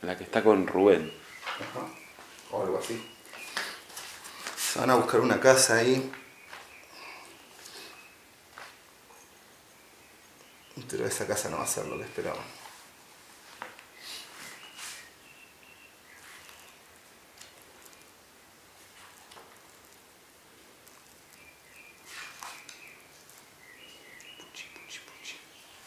La que está con Rubén. Ajá. O algo así. Se van a buscar una casa ahí. Pero esa casa no va a ser lo que esperaban. Puchi, puchi, puchi.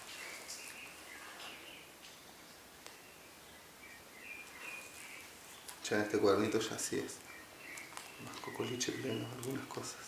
Ya en este cuadernito ya así es. Más cocoliche pleno, algunas cosas.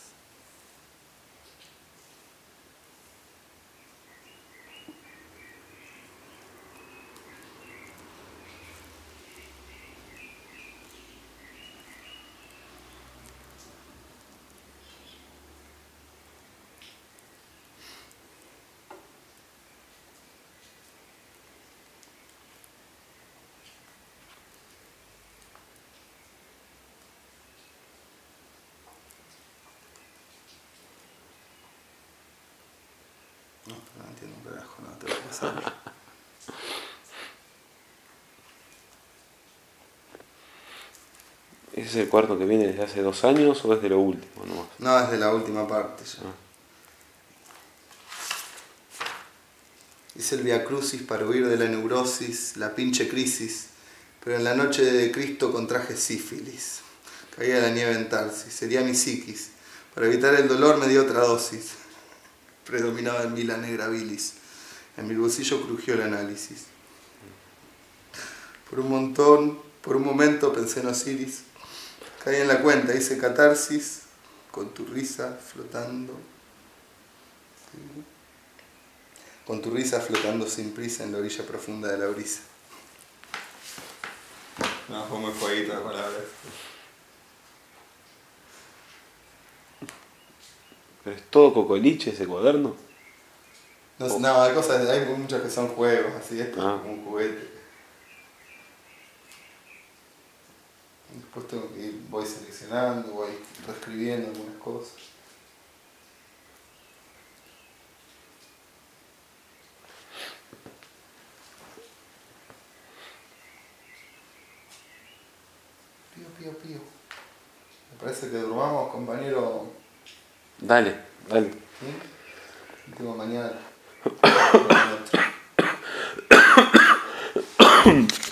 No entiendo un carajo, no te va a pasar. ¿Ese es el cuarto que viene desde hace 2 años o es de lo último nomás? No, es de la última parte ya. Hice el Via Crucis para huir de la neurosis, la pinche crisis, pero en la noche de Cristo contraje sífilis. Caía la nieve en Tarsis, sería mi psiquis. Para evitar el dolor me dio otra dosis. Predominaba en mí la negra bilis. En mi bolsillo crujió el análisis. Por un momento pensé en Osiris. Caí en la cuenta, hice catarsis, con tu risa flotando. Con tu risa flotando sin prisa en la orilla profunda de la brisa. No, fue muy fueguito la palabra. ¿Pero es todo cocoliche ese cuaderno? No, hay cosas, hay muchas que son juegos, así, esto es como un juguete. Después tengo que ir, voy seleccionando, voy reescribiendo algunas cosas. Pío, pío, pío. Me parece que durmamos, compañero. Dale, dale. ¿Sí? Tengo mañana.